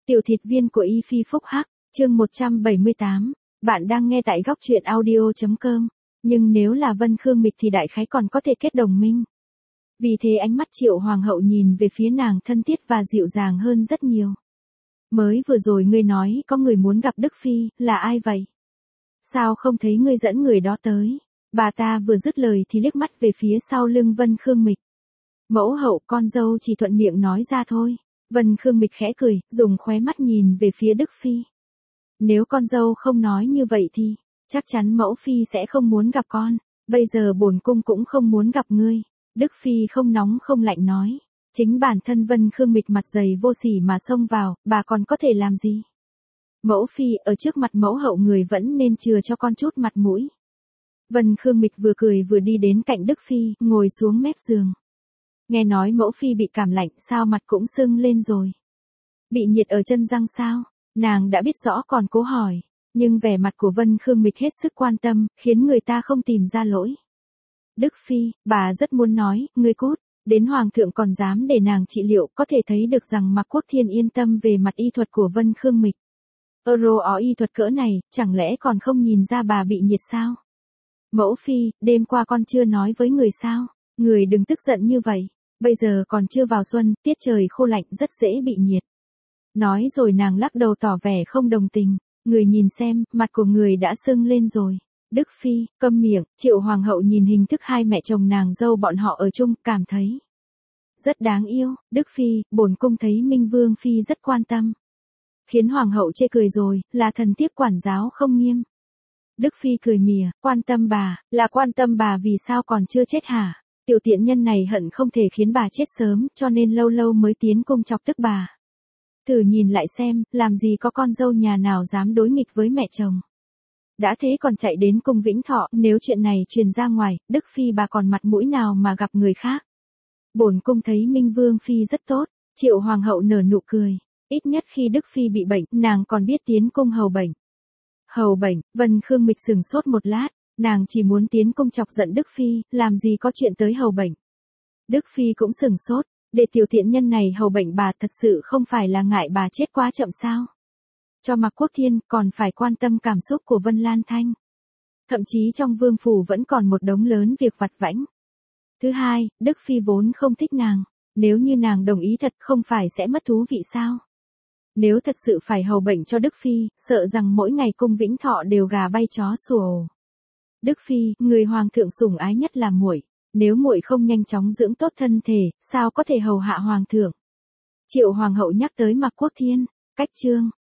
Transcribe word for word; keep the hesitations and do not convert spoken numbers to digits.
Tiểu thịt viên của Y Phi Phúc Hắc, chương một trăm bảy mươi tám. Bạn đang nghe tại góc truyện audio chấm com. Nhưng nếu là Vân Khương Mịch thì đại khái còn có thể kết đồng minh. Vì thế ánh mắt Triệu Hoàng hậu nhìn về phía nàng thân thiết và dịu dàng hơn rất nhiều. Mới vừa rồi ngươi nói có người muốn gặp Đức Phi, là ai vậy? Sao không thấy ngươi dẫn người đó tới? Bà ta vừa dứt lời thì liếc mắt về phía sau lưng Vân Khương Mịch. Mẫu hậu, con dâu chỉ thuận miệng nói ra thôi. Vân Khương Mịch khẽ cười, dùng khóe mắt nhìn về phía Đức Phi. Nếu con dâu không nói như vậy thì, chắc chắn mẫu phi sẽ không muốn gặp con. Bây giờ bổn cung cũng không muốn gặp ngươi. Đức Phi không nóng không lạnh nói. Chính bản thân Vân Khương Mịch mặt dày vô sỉ mà xông vào, bà còn có thể làm gì? Mẫu phi, ở trước mặt mẫu hậu người vẫn nên chừa cho con chút mặt mũi. Vân Khương Mịch vừa cười vừa đi đến cạnh Đức Phi, ngồi xuống mép giường. Nghe nói mẫu phi bị cảm lạnh, sao mặt cũng sưng lên rồi? Bị nhiệt ở chân răng sao? Nàng đã biết rõ còn cố hỏi, nhưng vẻ mặt của Vân Khương Mịch hết sức quan tâm, khiến người ta không tìm ra lỗi. Đức Phi, bà rất muốn nói, ngươi cút, đến Hoàng thượng còn dám để nàng trị liệu, có thể thấy được rằng Mạc Quốc Thiên yên tâm về mặt y thuật của Vân Khương Mịch. Euro ó y thuật cỡ này, chẳng lẽ còn không nhìn ra bà bị nhiệt sao? Mẫu phi, đêm qua con chưa nói với người sao? Người đừng tức giận như vậy. Bây giờ còn chưa vào xuân, tiết trời khô lạnh rất dễ bị nhiệt. Nói rồi nàng lắc đầu tỏ vẻ không đồng tình. Người nhìn xem, mặt của người đã sưng lên rồi. Đức Phi, câm miệng. Triệu Hoàng hậu nhìn hình thức hai mẹ chồng nàng dâu bọn họ ở chung, cảm thấy rất đáng yêu. Đức Phi, bổn cung thấy Minh Vương Phi rất quan tâm. Khiến Hoàng hậu chê cười rồi, là thần tiếp quản giáo không nghiêm. Đức Phi cười mỉa, quan tâm bà, là quan tâm bà vì sao còn chưa chết hả? Tiểu tiện nhân này hận không thể khiến bà chết sớm, cho nên lâu lâu mới tiến cung chọc tức bà. Thử nhìn lại xem, làm gì có con dâu nhà nào dám đối nghịch với mẹ chồng. Đã thế còn chạy đến cung Vĩnh Thọ, nếu chuyện này truyền ra ngoài, Đức Phi bà còn mặt mũi nào mà gặp người khác. Bổn cung thấy Minh Vương Phi rất tốt. Triệu Hoàng hậu nở nụ cười. Ít nhất khi Đức Phi bị bệnh, nàng còn biết tiến cung hầu bệnh. Hầu bệnh, Vân Khương Mịch sừng sốt một lát. Nàng chỉ muốn tiến cung chọc giận Đức Phi, làm gì có chuyện tới hầu bệnh. Đức Phi cũng sừng sốt, để tiểu tiện nhân này hầu bệnh bà thật sự không phải là ngại bà chết quá chậm sao. Cho Mạc Quốc Thiên còn phải quan tâm cảm xúc của Vân Lan Thanh. Thậm chí trong vương phủ vẫn còn một đống lớn việc vặt vãnh. Thứ hai, Đức Phi vốn không thích nàng, nếu như nàng đồng ý thật không phải sẽ mất thú vị sao. Nếu thật sự phải hầu bệnh cho Đức Phi, sợ rằng mỗi ngày cung Vĩnh Thọ đều gà bay chó sủa ồ. Đức Phi, người hoàng thượng sủng ái nhất là muội, nếu muội không nhanh chóng dưỡng tốt thân thể, sao có thể hầu hạ hoàng thượng? Triệu Hoàng hậu nhắc tới Mạc Quốc Thiên, cách chương